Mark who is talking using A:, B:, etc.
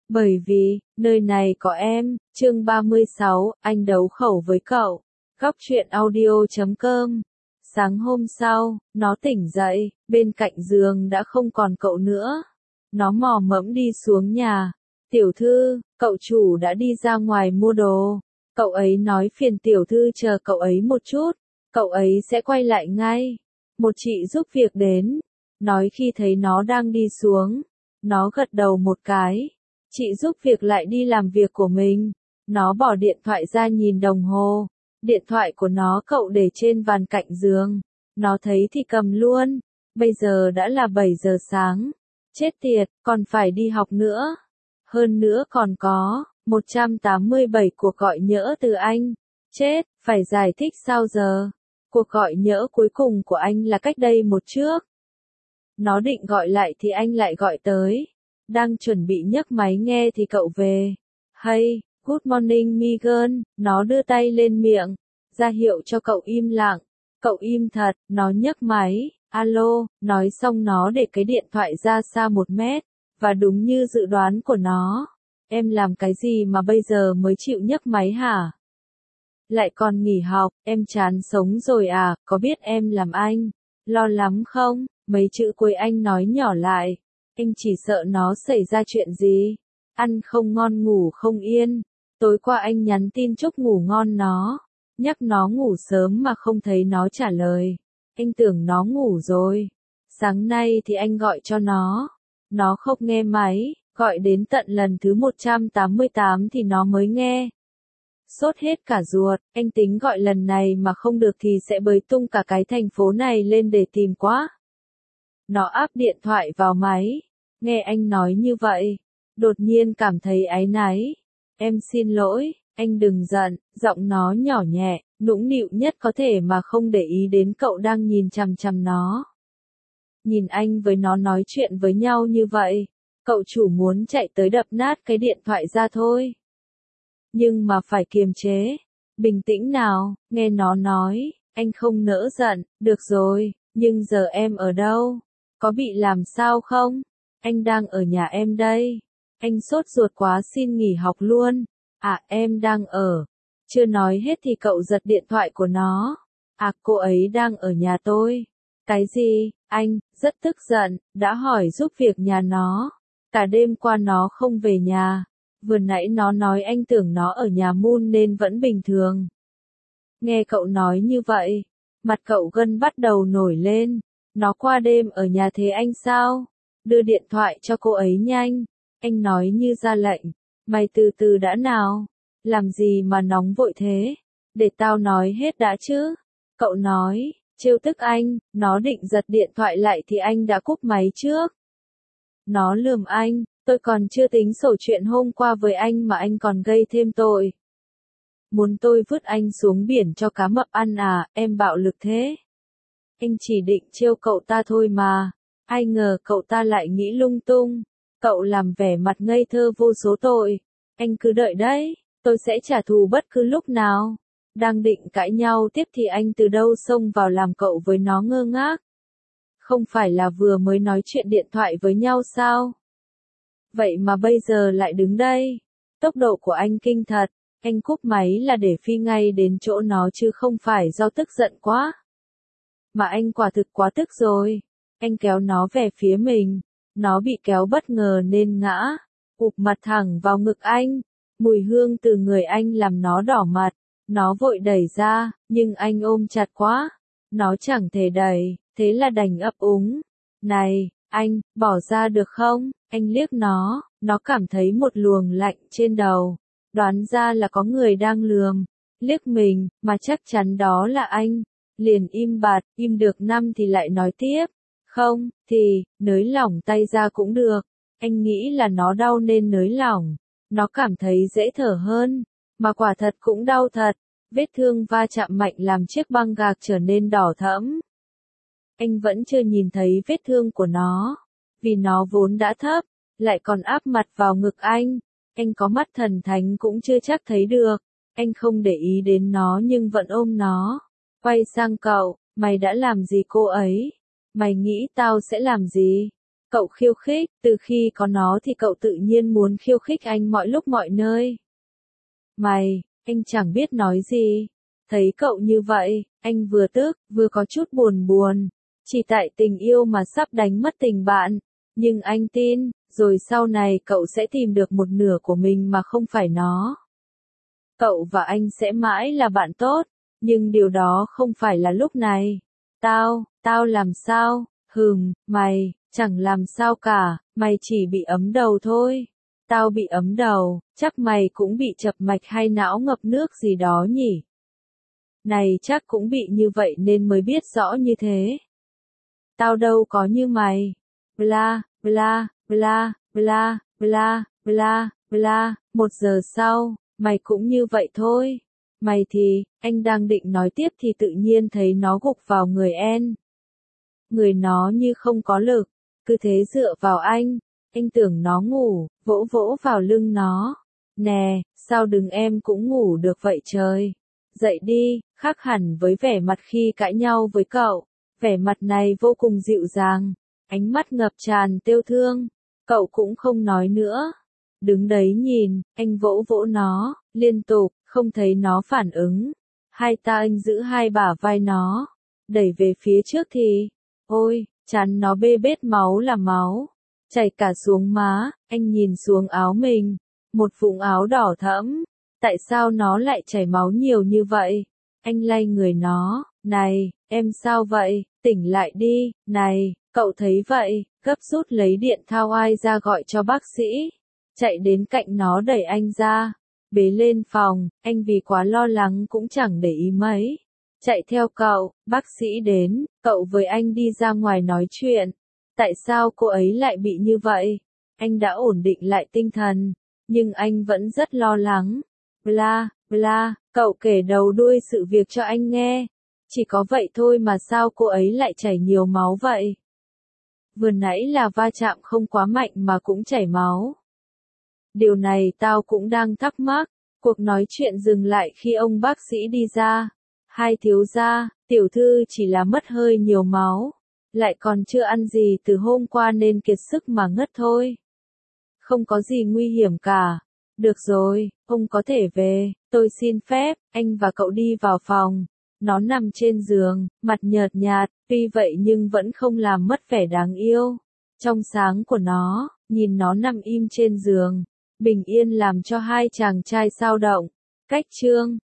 A: Bởi vì, nơi này có em, chương 36, anh đấu khẩu với cậu. Góc truyện audio.com. Sáng hôm sau, nó tỉnh dậy, bên cạnh giường đã không còn cậu nữa. Nó mò mẫm đi xuống nhà. Tiểu thư, cậu chủ đã đi ra ngoài mua đồ. Cậu ấy nói phiền tiểu thư chờ cậu ấy một chút. Cậu ấy sẽ quay lại ngay. Một chị giúp việc đến. Nói khi thấy nó đang đi xuống. Nó gật đầu một cái. Chị giúp việc lại đi làm việc của mình. Nó bỏ điện thoại ra nhìn đồng hồ. Điện thoại của nó cậu để trên bàn cạnh giường. Nó thấy thì cầm luôn. Bây giờ đã là 7 giờ sáng. Chết tiệt, còn phải đi học nữa. Hơn nữa còn có 187 cuộc gọi nhỡ từ anh. Chết, phải giải thích sao giờ? Cuộc gọi nhỡ cuối cùng của anh là cách đây một trước. Nó định gọi lại thì anh lại gọi tới. Đang chuẩn bị nhấc máy nghe thì cậu về. Hey, good morning Megan, nó đưa tay lên miệng, ra hiệu cho cậu im lặng. Cậu im thật, nó nhấc máy, alo, nói xong nó để cái điện thoại ra xa 1 mét, và đúng như dự đoán của nó. Em làm cái gì mà bây giờ mới chịu nhấc máy hả? Lại còn nghỉ học, em chán sống rồi à, có biết em làm anh lo lắm không? Mấy chữ cuối anh nói nhỏ lại. Anh chỉ sợ nó xảy ra chuyện gì. Ăn không ngon ngủ không yên. Tối qua anh nhắn tin chúc ngủ ngon nó. Nhắc nó ngủ sớm mà không thấy nó trả lời. Anh tưởng nó ngủ rồi. Sáng nay thì anh gọi cho nó. Nó không nghe máy. Gọi đến tận lần thứ 188 thì nó mới nghe. Sốt hết cả ruột. Anh tính gọi lần này mà không được thì sẽ bới tung cả cái thành phố này lên để tìm quá. Nó áp điện thoại vào máy. Nghe anh nói như vậy, đột nhiên cảm thấy áy náy. Em xin lỗi, anh đừng giận, giọng nó nhỏ nhẹ, nũng nịu nhất có thể mà không để ý đến cậu đang nhìn chằm chằm nó. Nhìn anh với nó nói chuyện với nhau như vậy, cậu chủ muốn chạy tới đập nát cái điện thoại ra thôi. Nhưng mà phải kiềm chế, bình tĩnh nào, nghe nó nói, anh không nỡ giận, được rồi, nhưng giờ em ở đâu? Có bị làm sao không? Anh đang ở nhà em đây. Anh sốt ruột quá xin nghỉ học luôn. À em đang ở. Chưa nói hết thì cậu giật điện thoại của nó. À cô ấy đang ở nhà tôi. Cái gì? Anh, rất tức giận, đã hỏi giúp việc nhà nó. Cả đêm qua nó không về nhà. Vừa nãy nó nói anh tưởng nó ở nhà Moon nên vẫn bình thường. Nghe cậu nói như vậy, mặt cậu gân bắt đầu nổi lên. Nó qua đêm ở nhà thế anh sao? Đưa điện thoại cho cô ấy nhanh. Anh nói như ra lệnh. Mày từ từ đã nào. Làm gì mà nóng vội thế? Để tao nói hết đã chứ. Cậu nói, trêu tức anh, nó định giật điện thoại lại thì anh đã cúp máy trước. Nó lườm anh, tôi còn chưa tính sổ chuyện hôm qua với anh mà anh còn gây thêm tội. Muốn tôi vứt anh xuống biển cho cá mập ăn à, em bạo lực thế. Anh chỉ định trêu cậu ta thôi mà. Ai ngờ cậu ta lại nghĩ lung tung. Cậu làm vẻ mặt ngây thơ vô số tội. Anh cứ đợi đấy, tôi sẽ trả thù bất cứ lúc nào. Đang định cãi nhau tiếp thì anh từ đâu xông vào làm cậu với nó ngơ ngác. Không phải là vừa mới nói chuyện điện thoại với nhau sao? Vậy mà bây giờ lại đứng đây. Tốc độ của anh kinh thật. Anh cúp máy là để phi ngay đến chỗ nó chứ không phải do tức giận quá. Mà anh quả thực quá tức rồi. Anh kéo nó về phía mình. Nó bị kéo bất ngờ nên ngã. Ụp mặt thẳng vào ngực anh. Mùi hương từ người anh làm nó đỏ mặt. Nó vội đẩy ra, nhưng anh ôm chặt quá. Nó chẳng thể đẩy, thế là đành ấp úng. Này, anh, bỏ ra được không? Anh liếc nó cảm thấy một luồng lạnh trên đầu. Đoán ra là có người đang lườm. Liếc mình, mà chắc chắn đó là anh. Liền im bặt, im được 5 thì lại nói tiếp. Không, thì, nới lỏng tay ra cũng được. Anh nghĩ là nó đau nên nới lỏng. Nó cảm thấy dễ thở hơn. Mà quả thật cũng đau thật. Vết thương va chạm mạnh làm chiếc băng gạc trở nên đỏ thẫm. Anh vẫn chưa nhìn thấy vết thương của nó. Vì nó vốn đã thấp, lại còn áp mặt vào ngực anh. Anh có mắt thần thánh cũng chưa chắc thấy được. Anh không để ý đến nó nhưng vẫn ôm nó. Quay sang cậu, mày đã làm gì cô ấy? Mày nghĩ tao sẽ làm gì? Cậu khiêu khích, từ khi có nó thì cậu tự nhiên muốn khiêu khích anh mọi lúc mọi nơi. Mày, anh chẳng biết nói gì. Thấy cậu như vậy, anh vừa tức, vừa có chút buồn buồn. Chỉ tại tình yêu mà sắp đánh mất tình bạn. Nhưng anh tin, rồi sau này cậu sẽ tìm được một nửa của mình mà không phải nó. Cậu và anh sẽ mãi là bạn tốt, nhưng điều đó không phải là lúc này. Tao làm sao? Mày, chẳng làm sao cả, mày chỉ bị ấm đầu thôi. Tao bị ấm đầu, chắc mày cũng bị chập mạch hay não ngập nước gì đó nhỉ? Này chắc cũng bị như vậy nên mới biết rõ như thế. Tao đâu có như mày. Bla, bla, bla, bla, bla, bla, bla, 1 giờ sau, mày cũng như vậy thôi. Mày thì, anh đang định nói tiếp thì tự nhiên thấy nó gục vào người En. Người nó như không có lực, cứ thế dựa vào anh tưởng nó ngủ, vỗ vỗ vào lưng nó. Nè, sao đừng em cũng ngủ được vậy trời. Dậy đi, khác hẳn với vẻ mặt khi cãi nhau với cậu. Vẻ mặt này vô cùng dịu dàng, ánh mắt ngập tràn yêu thương. Cậu cũng không nói nữa. Đứng đấy nhìn, anh vỗ vỗ nó, liên tục, không thấy nó phản ứng. Hai ta anh giữ hai bả vai nó, đẩy về phía trước thì, ôi, chán nó bê bết máu là máu, chảy cả xuống má, anh nhìn xuống áo mình, một vũng áo đỏ thẫm, tại sao nó lại chảy máu nhiều như vậy? Anh lay người nó, này, em sao vậy, tỉnh lại đi, này, cậu thấy vậy, gấp rút lấy điện thao ai ra gọi cho bác sĩ, chạy đến cạnh nó đẩy anh ra, bế lên phòng, anh vì quá lo lắng cũng chẳng để ý mấy. Chạy theo cậu, bác sĩ đến, cậu với anh đi ra ngoài nói chuyện. Tại sao cô ấy lại bị như vậy? Anh đã ổn định lại tinh thần, nhưng anh vẫn rất lo lắng. Bla, bla, cậu kể đầu đuôi sự việc cho anh nghe. Chỉ có vậy thôi mà sao cô ấy lại chảy nhiều máu vậy? Vừa nãy là va chạm không quá mạnh mà cũng chảy máu. Điều này tao cũng đang thắc mắc. Cuộc nói chuyện dừng lại khi ông bác sĩ đi ra. Hai thiếu gia, tiểu thư chỉ là mất hơi nhiều máu, lại còn chưa ăn gì từ hôm qua nên kiệt sức mà ngất thôi. Không có gì nguy hiểm cả. Được rồi, ông có thể về, tôi xin phép, anh và cậu đi vào phòng. Nó nằm trên giường, mặt nhợt nhạt, tuy vậy nhưng vẫn không làm mất vẻ đáng yêu. Trong sáng của nó, nhìn nó nằm im trên giường, bình yên làm cho hai chàng trai xao động. Cách chương